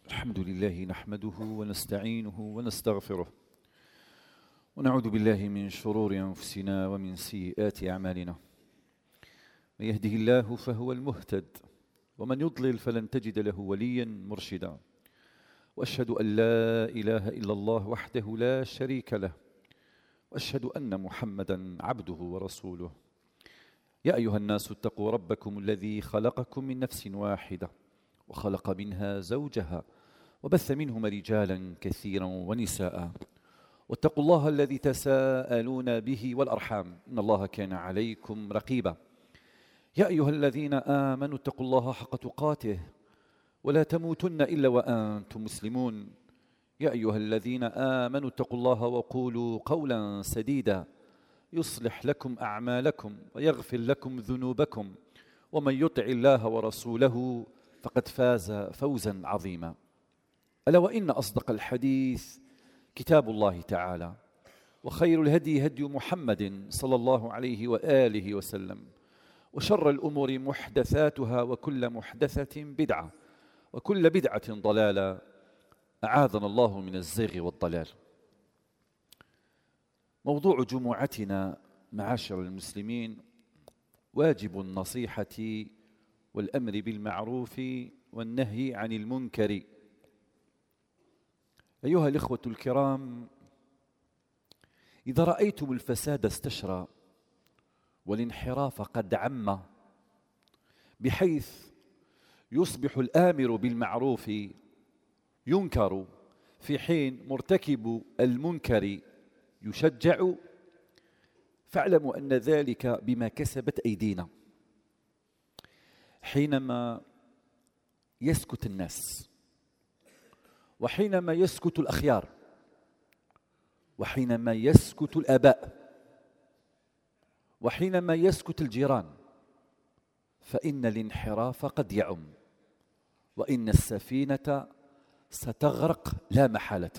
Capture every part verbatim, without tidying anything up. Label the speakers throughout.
Speaker 1: الحمد لله نحمده ونستعينه ونستغفره ونعوذ بالله من شرور أنفسنا ومن سيئات أعمالنا. من يهده الله فهو المهتد ومن يضلل فلن تجد له وليا مرشدا. وأشهد أن لا إله إلا الله وحده لا شريك له، وأشهد أن محمدا عبده ورسوله. يا أيها الناس اتقوا ربكم الذي خلقكم من نفس واحدة وخلق منها زوجها وبث منهما رجالا كثيرا ونساء، واتقوا الله الذي تساءلون به والأرحام إن الله كان عليكم رقيبا. يا أيها الذين آمنوا اتقوا الله حق تقاته ولا تموتن إلا وأنتم مسلمون. يا أيها الذين آمنوا اتقوا الله وقولوا قولا سديدا يصلح لكم أعمالكم ويغفر لكم ذنوبكم، ومن يطع الله ورسوله فقد فاز فوزا عظيما. ألا وإن أصدق الحديث كتاب الله تعالى، وخير الهدي هدي محمد صلى الله عليه وآله وسلم، وشر الأمور محدثاتها وكل محدثة بدعة وكل بدعة ضلالة، أعاذنا الله من الزيغ والضلال. موضوع جمعتنا معاشر المسلمين واجب النصيحة والأمر بالمعروف والنهي عن المنكر. أيها الإخوة الكرام، إذا رأيتم الفساد استشرى والانحراف قد عم، بحيث يصبح الآمر بالمعروف ينكر في حين مرتكب المنكر يشجع، فاعلموا أن ذلك بما كسبت أيدينا. حينما يسكت الناس، وحينما يسكت الأخيار، وحينما يسكت الآباء، وحينما يسكت الجيران، فإن الانحراف قد يعم، وإن السفينة ستغرق لا محالة.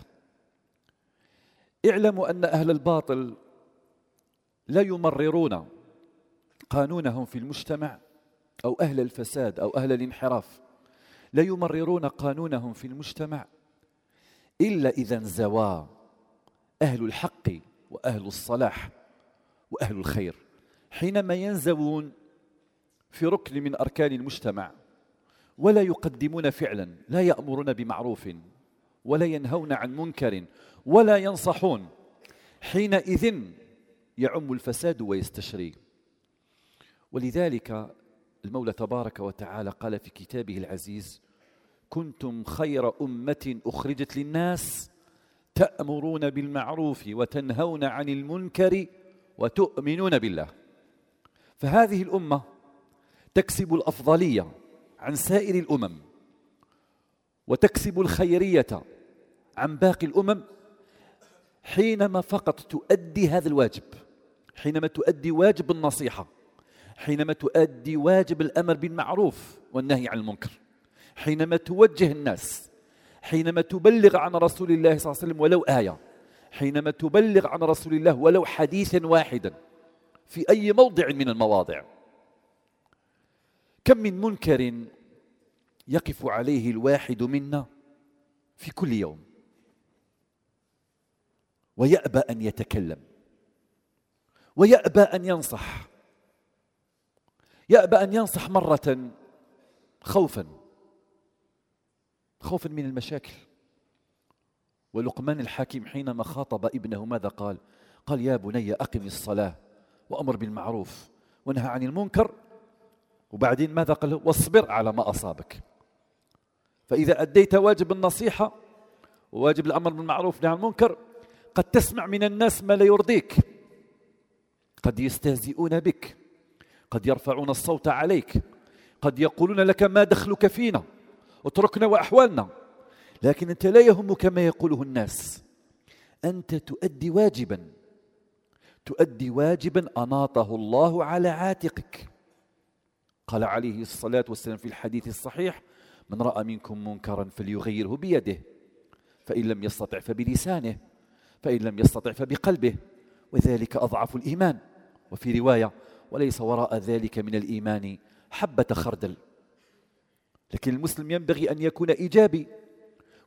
Speaker 1: اعلموا أن أهل الباطل لا يمررون قانونهم في المجتمع، أو أهل الفساد أو أهل الانحراف لا يمررون قانونهم في المجتمع إلا إذا انزوى أهل الحق وأهل الصلاح وأهل الخير. حينما ينزوون في ركن من أركان المجتمع ولا يقدمون فعلا، لا يأمرون بمعروف ولا ينهون عن منكر ولا ينصحون، حينئذ يعم الفساد ويستشري. ولذلك المولى تبارك وتعالى قال في كتابه العزيز: كنتم خير أمة أخرجت للناس تأمرون بالمعروف وتنهون عن المنكر وتؤمنون بالله. فهذه الأمة تكسب الأفضلية عن سائر الأمم، وتكسب الخيرية عن باقي الأمم حينما فقط تؤدي هذا الواجب، حينما تؤدي واجب النصيحة، حينما تؤدي واجب الأمر بالمعروف والنهي عن المنكر، حينما توجه الناس، حينما تبلغ عن رسول الله صلى الله عليه وسلم ولو آية، حينما تبلغ عن رسول الله ولو حديثا واحدا في أي موضع من المواضع. كم من منكر يقف عليه الواحد منا في كل يوم ويأبى أن يتكلم، ويأبى أن ينصح، يأبى أن ينصح مرة خوفا خوفا من المشاكل. ولقمان الحكيم حينما خاطب ابنه ماذا قال؟ قال: يا بني أقم الصلاة وأمر بالمعروف ونهى عن المنكر. وبعدين ماذا قال؟ واصبر على ما أصابك. فإذا أديت واجب النصيحة وواجب الأمر بالمعروف ونهى عن المنكر، قد تسمع من الناس ما لا يرضيك، قد يستهزئون بك، قد يرفعون الصوت عليك، قد يقولون لك ما دخلك فينا، اتركنا وأحوالنا. لكن أنت لا يهمك ما يقوله الناس، أنت تؤدي واجبا، تؤدي واجبا أناطه الله على عاتقك. قال عليه الصلاة والسلام في الحديث الصحيح: من رأى منكم منكرا فليغيره بيده، فإن لم يستطع فبلسانه، فإن لم يستطع فبقلبه، وذلك أضعف الإيمان. وفي رواية: وليس وراء ذلك من الإيمان حبة خردل. لكن المسلم ينبغي أن يكون إيجابي،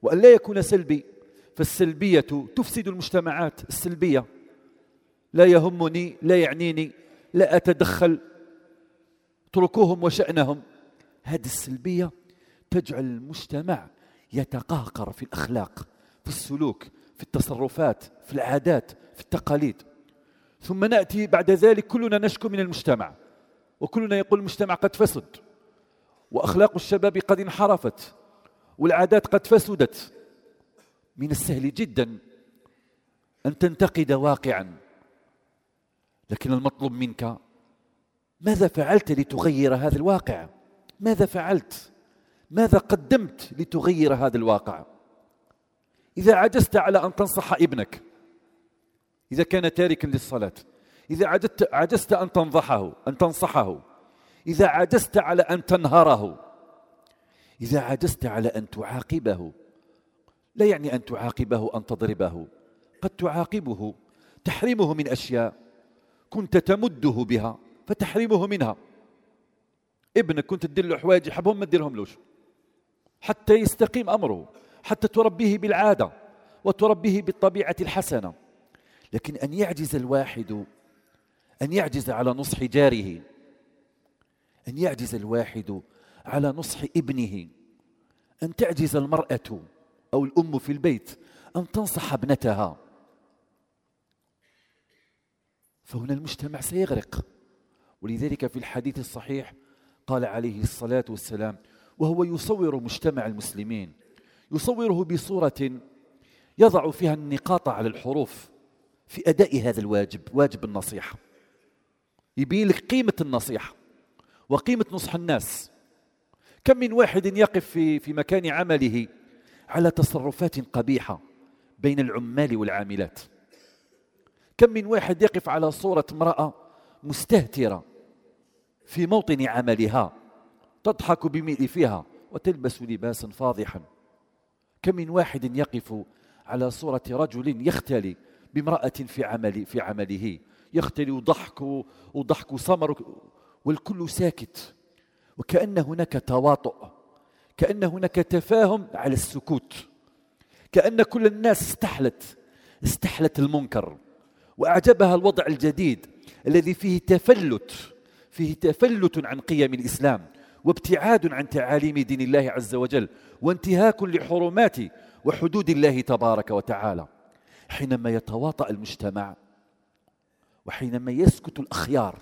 Speaker 1: وأن لا يكون سلبي. فالسلبية تفسد المجتمعات. السلبية لا يهمني، لا يعنيني، لا أتدخل، اتركوهم وشأنهم. هذه السلبية تجعل المجتمع يتقهقر في الأخلاق، في السلوك، في التصرفات، في العادات، في التقاليد. ثم نأتي بعد ذلك كلنا نشكو من المجتمع، وكلنا يقول المجتمع قد فسد، وأخلاق الشباب قد انحرفت، والعادات قد فسدت. من السهل جدا أن تنتقد واقعا، لكن المطلوب منك ماذا فعلت لتغير هذا الواقع؟ ماذا فعلت؟ ماذا قدمت لتغير هذا الواقع؟ إذا عجزت على أن تنصح ابنك إذا كان تاركا للصلاة، إذا عجزت, عجزت أن تنصحه أن تنصحه إذا عجزت على أن تنهره، إذا عجزت على أن تعاقبه، لا يعني أن تعاقبه أن تضربه، قد تعاقبه تحرمه من أشياء كنت تمده بها فتحرمه منها. ابنك كنت تدير له حوايج يحبهم ما تديرهم لوش، حتى يستقيم أمره، حتى تربيه بالعادة وتربيه بالطبيعة الحسنة. لكن أن يعجز الواحد، أن يعجز على نصح جاره، أن يعجز الواحد على نصح ابنه، أن تعجز المرأة أو الأم في البيت أن تنصح ابنتها، فهنا المجتمع سيغرق. ولذلك في الحديث الصحيح قال عليه الصلاة والسلام، وهو يصور مجتمع المسلمين، يصوره بصورة يضع فيها النقاط على الحروف في أداء هذا الواجب، واجب النصيحة. يبين لك قيمة النصيحة وقيمة نصح الناس. كم من واحد يقف في في مكان عمله على تصرفات قبيحة بين العمال والعاملات. كم من واحد يقف على صورة امرأة مستهترة في موطن عملها، تضحك بمئلفها وتلبس لباسا فاضحا. كم من واحد يقف على صورة رجل يختلي بامرأة في عمل في عمله، يختلي وضحك وضحك سمر والكل ساكت، وكأن هناك تواطؤ، كأن هناك تفاهم على السكوت، كأن كل الناس استحلت استحلت المنكر وأعجبها الوضع الجديد الذي فيه تفلت فيه تفلت عن قيم الإسلام وابتعاد عن تعاليم دين الله عز وجل وانتهاك لحرمات وحدود الله تبارك وتعالى. حينما يتواطأ المجتمع وحينما يسكت الأخيار،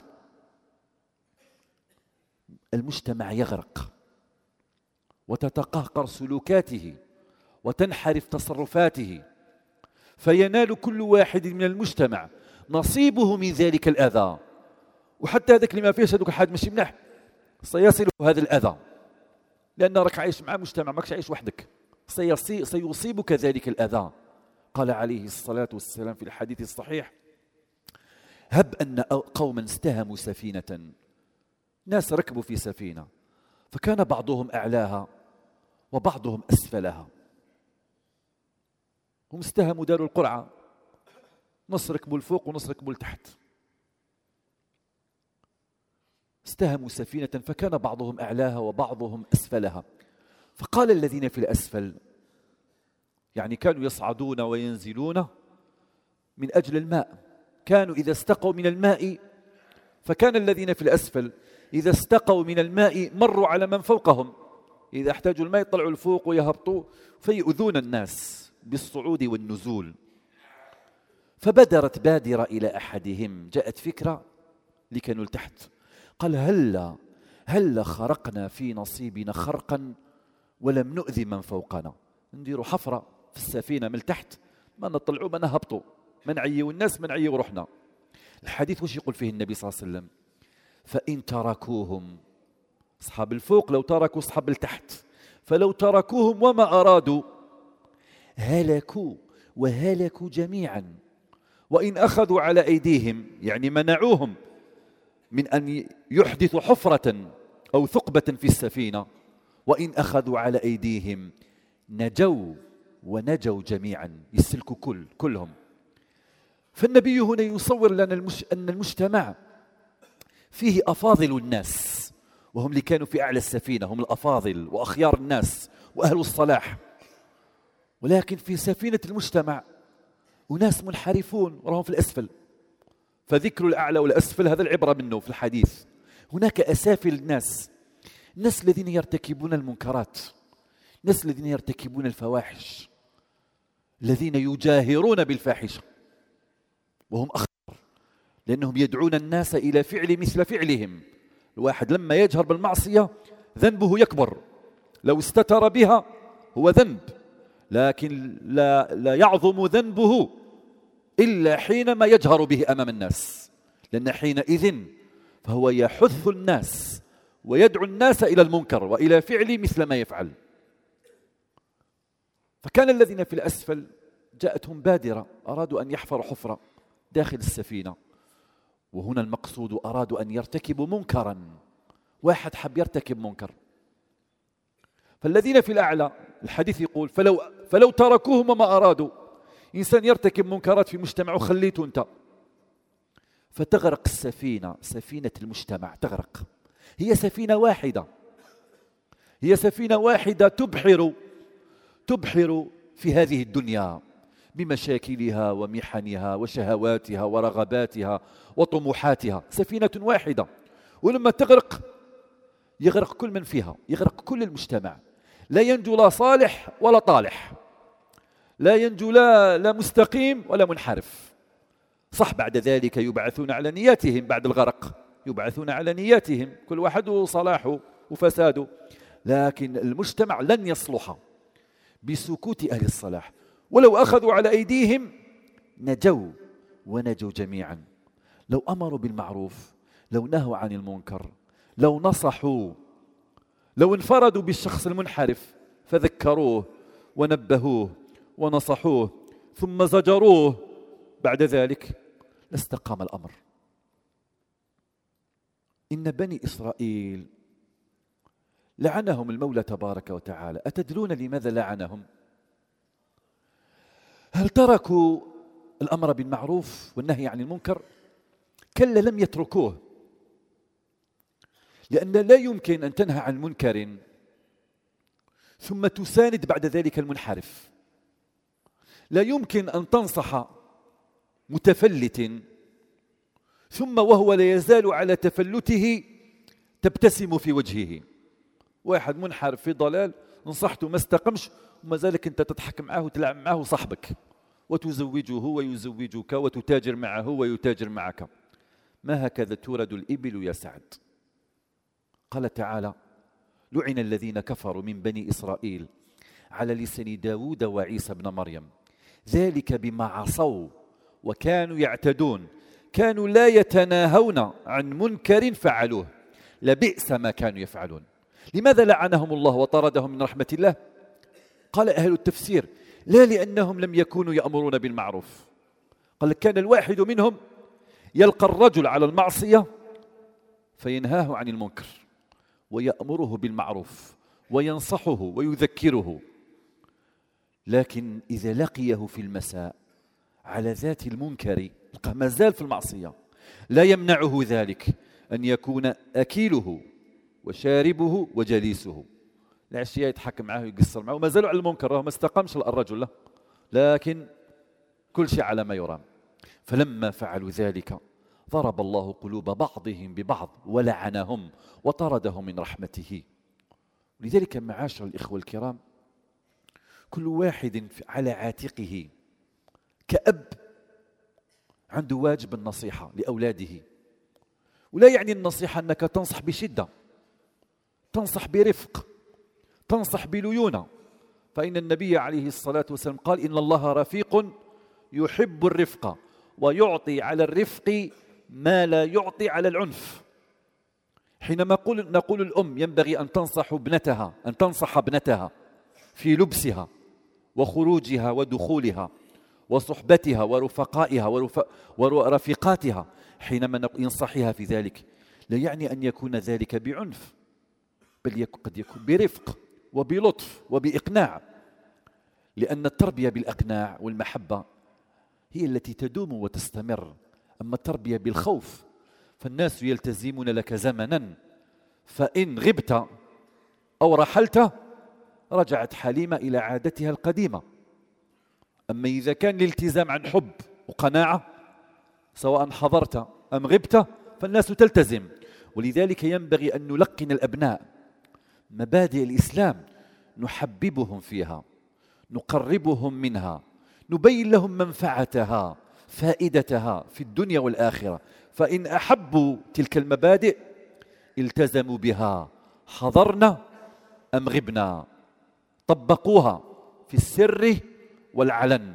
Speaker 1: المجتمع يغرق وتتقهقر سلوكاته وتنحرف تصرفاته، فينال كل واحد من المجتمع نصيبه من ذلك الأذى. وحتى هذاك اللي ما فيهش هذوك حاج ماشي منح سيصل هذا الأذى، لأن راك عايش مع مجتمع، ماكش عايش وحدك، سيصيبك ذلك الأذى. قال عليه الصلاة والسلام في الحديث الصحيح: هب أن قوما استهموا سفينة، ناس ركبوا في سفينة فكان بعضهم أعلاها وبعضهم أسفلها. هم استهموا داروا القرعة، نص ركبوا الفوق ونص ركبوا لتحت. استهموا سفينة فكان بعضهم أعلاها وبعضهم أسفلها. فقال الذين في الأسفل، يعني كانوا يصعدون وينزلون من أجل الماء، كانوا إذا استقوا من الماء، فكان الذين في الأسفل إذا استقوا من الماء مروا على من فوقهم، إذا احتاجوا الماء يطلعوا الفوق ويهبطوا فيؤذون الناس بالصعود والنزول. فبدرت بادرة إلى أحدهم، جاءت فكرة اللي كانوا لتحت، قال: هلا هلا خرقنا في نصيبنا خرقا ولم نؤذي من فوقنا، نديروا حفرة في السفينة من تحت، ما نطلعوا ما نهبطوا، ما نعيوا الناس ما نعيوا روحنا. الحديث وش يقول فيه النبي صلى الله عليه وسلم؟ فإن تركوهم، أصحاب الفوق لو تركوا أصحاب التحت، فلو تركوهم وما أرادوا هلكوا وهلكوا جميعا. وإن أخذوا على أيديهم، يعني منعوهم من أن يحدثوا حفرة أو ثقبة في السفينة، وإن أخذوا على أيديهم نجوا ونجوا جميعا، يسلكوا كل كلهم. فالنبي هنا يصور لنا المش... أن المجتمع فيه أفاضل الناس، وهم اللي كانوا في أعلى السفينة، هم الأفاضل وأخيار الناس وأهل الصلاح. ولكن في سفينة المجتمع أناس منحرفون وراهم في الأسفل، فذكر الأعلى والأسفل هذا العبرة منه في الحديث. هناك أسافل الناس، الناس الذين يرتكبون المنكرات، الناس الذين يرتكبون الفواحش، الذين يجاهرون بالفاحشة، وهم أخطر لأنهم يدعون الناس إلى فعل مثل فعلهم. الواحد لما يجهر بالمعصية ذنبه يكبر، لو استتر بها هو ذنب، لكن لا, لا يعظم ذنبه إلا حينما يجهر به أمام الناس، لأن حينئذ فهو يحث الناس ويدعو الناس إلى المنكر وإلى فعل مثل ما يفعل. فكان الذين في الأسفل جاءتهم بادرة، أرادوا أن يحفروا حفرة داخل السفينة، وهنا المقصود أرادوا أن يرتكبوا منكرا، واحد حب يرتكب منكر. فالذين في الأعلى الحديث يقول فلو, فلو تركوهم ما أرادوا، إنسان يرتكب منكرات في مجتمعه خليته أنت، فتغرق السفينة، سفينة المجتمع تغرق. هي سفينة واحدة، هي سفينة واحدة تبحر تبحر في هذه الدنيا بمشاكلها ومحنها وشهواتها ورغباتها وطموحاتها، سفينة واحدة، ولما تغرق يغرق كل من فيها، يغرق كل المجتمع، لا ينجو لا صالح ولا طالح، لا ينجو لا, لا مستقيم ولا منحرف. صح بعد ذلك يبعثون على نياتهم، بعد الغرق يبعثون على نياتهم، كل واحد صلاحه وفساده، لكن المجتمع لن يصلح بسكوت أهل الصلاح. ولو أخذوا على أيديهم نجوا ونجوا جميعا. لو أمروا بالمعروف، لو نهوا عن المنكر، لو نصحوا، لو انفردوا بالشخص المنحرف فذكروه ونبهوه ونصحوه ثم زجروه، بعد ذلك لاستقام الأمر. إن بني إسرائيل لعنهم المولى تبارك وتعالى. أتدرون لماذا لعنهم؟ هل تركوا الأمر بالمعروف والنهي عن المنكر؟ كلا، لم يتركوه، لأن لا يمكن أن تنهى عن منكر ثم تساند بعد ذلك المنحرف. لا يمكن أن تنصح متفلت ثم وهو لا يزال على تفلته تبتسم في وجهه. واحد منحرف في ضلال نصحته ما استقمش وما زالك أنت تضحك معه وتلعب معه صاحبك وتزوجه ويزوجك وتتاجر معه ويتاجر معك. ما هكذا تورد الإبل يا سعد. قال تعالى: لعن الذين كفروا من بني إسرائيل على لسان داود وعيسى بن مريم ذلك بما عصوا وكانوا يعتدون كانوا لا يتناهون عن منكر فعلوه لبئس ما كانوا يفعلون. لماذا لعنهم الله وطردهم من رحمة الله؟ قال أهل التفسير: لا لأنهم لم يكونوا يأمرون بالمعروف. قال: كان الواحد منهم يلقى الرجل على المعصية فينهاه عن المنكر ويأمره بالمعروف وينصحه ويذكره، لكن إذا لقيه في المساء على ذات المنكر ما زال في المعصية، لا يمنعه ذلك أن يكون أكيله وشاربه وجليسه. العشية يتحكم معه ويقصر معه وما زالوا على المنكر، ما استقامش الرجل له، لكن كل شيء على ما يرام. فلما فعلوا ذلك ضرب الله قلوب بعضهم ببعض ولعنهم وطردهم من رحمته. لذلك معاشر الإخوة الكرام، كل واحد على عاتقه كأب عنده واجب النصيحة لأولاده. ولا يعني النصيحة أنك تنصح بشدة، تنصح برفق، تنصح بليونة. فإن النبي عليه الصلاة والسلام قال: إن الله رفيق يحب الرفق ويعطي على الرفق ما لا يعطي على العنف. حينما نقول, نقول الأم ينبغي أن تنصح ابنتها أن تنصح ابنتها في لبسها وخروجها ودخولها وصحبتها ورفقائها ورف... ورفقاتها، حينما ينصحها في ذلك لا يعني أن يكون ذلك بعنف، بل قد يكون برفق وبلطف وبإقناع، لأن التربية بالإقناع والمحبة هي التي تدوم وتستمر. أما التربية بالخوف فالناس يلتزمون لك زمنا، فإن غبت أو رحلت رجعت حليمة إلى عادتها القديمة، أما إذا كان الالتزام عن حب وقناعة سواء حضرت أم غبت فالناس تلتزم. ولذلك ينبغي أن نلقن الأبناء مبادئ الإسلام، نحببهم فيها، نقربهم منها، نبين لهم منفعتها فائدتها في الدنيا والآخرة. فإن أحبوا تلك المبادئ التزموا بها، حضرنا أم غبنا، طبقوها في السر والعلن،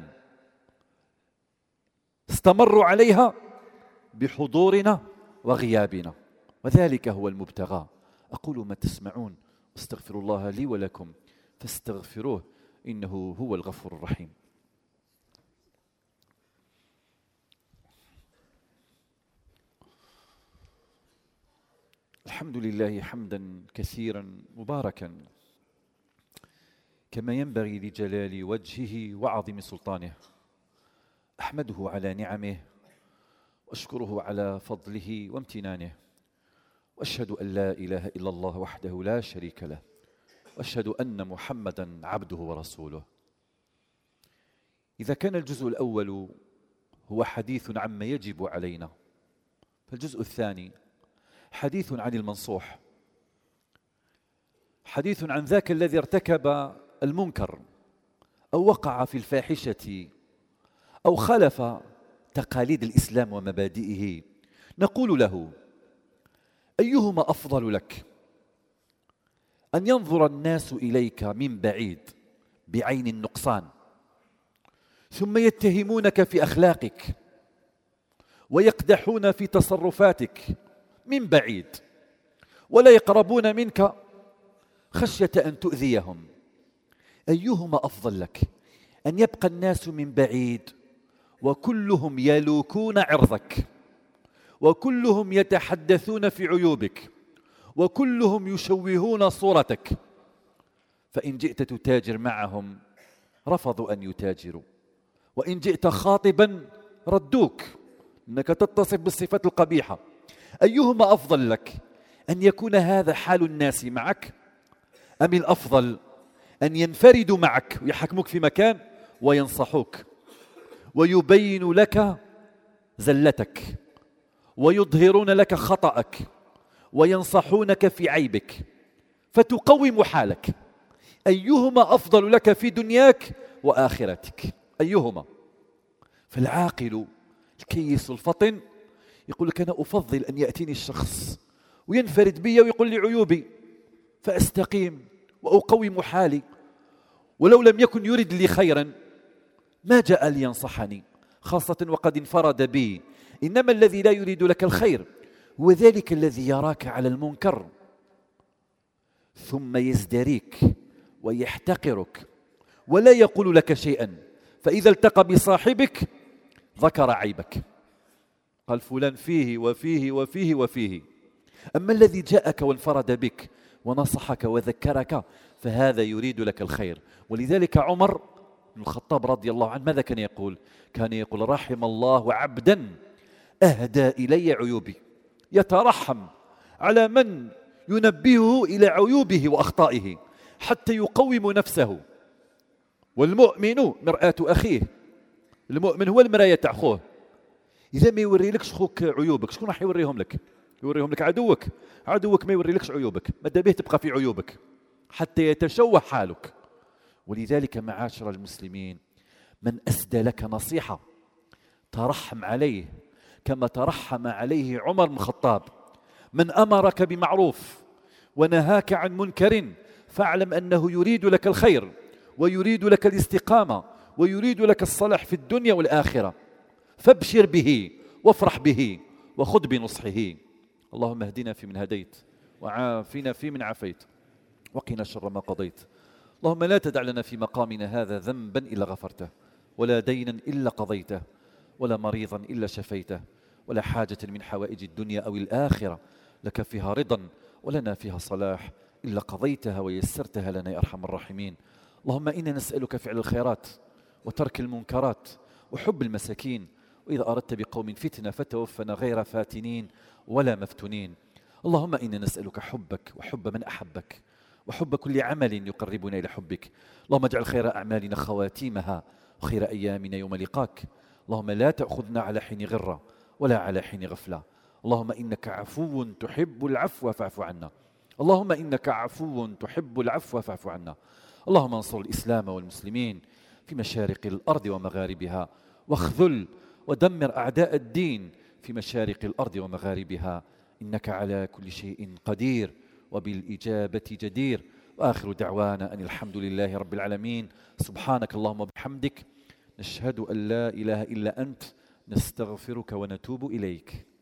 Speaker 1: استمروا عليها بحضورنا وغيابنا، وذلك هو المبتغى. أقول ما تسمعون، واستغفر الله لي ولكم فاستغفروه إنه هو الغفور الرحيم. الحمد لله حمدا كثيرا مباركا كما ينبغي لجلال وجهه وعظيم سلطانه. أحمده على نعمه وأشكره على فضله وامتنانه، وأشهد أن لا إله إلا الله وحده لا شريك له، وأشهد أن محمدا عبده ورسوله. إذا كان الجزء الأول هو حديث عما يجب علينا، فالجزء الثاني حديث عن المنصوح، حديث عن ذاك الذي ارتكب المنكر أو وقع في الفاحشة أو خالف تقاليد الإسلام ومبادئه. نقول له: أيهما أفضل لك، أن ينظر الناس إليك من بعيد بعين النقصان ثم يتهمونك في أخلاقك ويقدحون في تصرفاتك من بعيد ولا يقربون منك خشية أن تؤذيهم؟ أيهما أفضل لك، أن يبقى الناس من بعيد وكلهم يلوكون عرضك وكلهم يتحدثون في عيوبك وكلهم يشوهون صورتك، فإن جئت تتاجر معهم رفضوا أن يتاجروا، وإن جئت خاطبا ردوك أنك تتصف بالصفات القبيحة؟ أيهما أفضل لك، أن يكون هذا حال الناس معك، أم الأفضل أن ينفردوا معك ويحكموك في مكان وينصحوك ويبين لك زلتك ويظهرون لك خطأك وينصحونك في عيبك فتقوم حالك؟ أيهما أفضل لك في دنياك وآخرتك؟ أيهما؟ فالعاقل الكيس الفطن يقول لك: أنا أفضل أن يأتيني الشخص وينفرد بي ويقول لي عيوبي فأستقيم وأقوم حالي، ولو لم يكن يرد لي خيرا ما جاء لينصحني، خاصة وقد انفرد بي. إنما الذي لا يريد لك الخير هو ذلك الذي يراك على المنكر ثم يزدريك ويحتقرك ولا يقول لك شيئا، فإذا التقى بصاحبك ذكر عيبك، قال فلان فيه وفيه وفيه وفيه. أما الذي جاءك وانفرد بك ونصحك وذكرك فهذا يريد لك الخير. ولذلك عمر بن الخطاب رضي الله عنه ماذا كان يقول؟ كان يقول: رحم الله عبدا أهدى إلي عيوبي، يترحم على من ينبهه إلى عيوبه وأخطائه حتى يقوم نفسه. والمؤمن مرآة أخيه، المؤمن هو المراية تاع أخوه. إذا ما يوري لكش خوك عيوبك شكون راح يوريهم لك؟ يوريهم لك عدوك. عدوك ما يوري لكش عيوبك، ماذا به تبقى في عيوبك حتى يتشوه حالك. ولذلك معاشر المسلمين، من أسدى لك نصيحة ترحم عليه كما ترحم عليه عمر بن الخطاب. من أمرك بمعروف ونهاك عن منكر فاعلم أنه يريد لك الخير ويريد لك الاستقامة ويريد لك الصلاح في الدنيا والآخرة، فابشر به وافرح به وخذ بنصحه. اللهم اهدنا فيمن هديت وعافنا فيمن عافيت وقنا شر ما قضيت. اللهم لا تدع لنا في مقامنا هذا ذنبا إلا غفرته، ولا دينا إلا قضيته، ولا مريضا إلا شفيته، ولا حاجة من حوائج الدنيا أو الآخرة لك فيها رضا ولنا فيها صلاح إلا قضيتها ويسرتها لنا يا أرحم الراحمين. اللهم إنا نسألك فعل الخيرات وترك المنكرات وحب المساكين، وإذا أردت بقوم فتنة فتوفنا غير فاتنين ولا مفتونين. اللهم إنا نسألك حبك وحب من أحبك وحب كل عمل يقربنا إلى حبك. اللهم اجعل خير أعمالنا خواتيمها وخير أيامنا يوم لقاك. اللهم لا تأخذنا على حين غرة ولا على حين غفلة. اللهم إنك عفو تحب العفو فاعف عنا. اللهم إنك عفو تحب العفو فاعف عنا. اللهم انصر الإسلام والمسلمين في مشارق الأرض ومغاربها، واخذل ودمر أعداء الدين في مشارق الأرض ومغاربها، إنك على كل شيء قدير وبالإجابة جدير. وآخر دعوانا أن الحمد لله رب العالمين. سبحانك اللهم وبحمدك، نشهد أن لا إله إلا أنت، نستغفرك ونتوب إليك.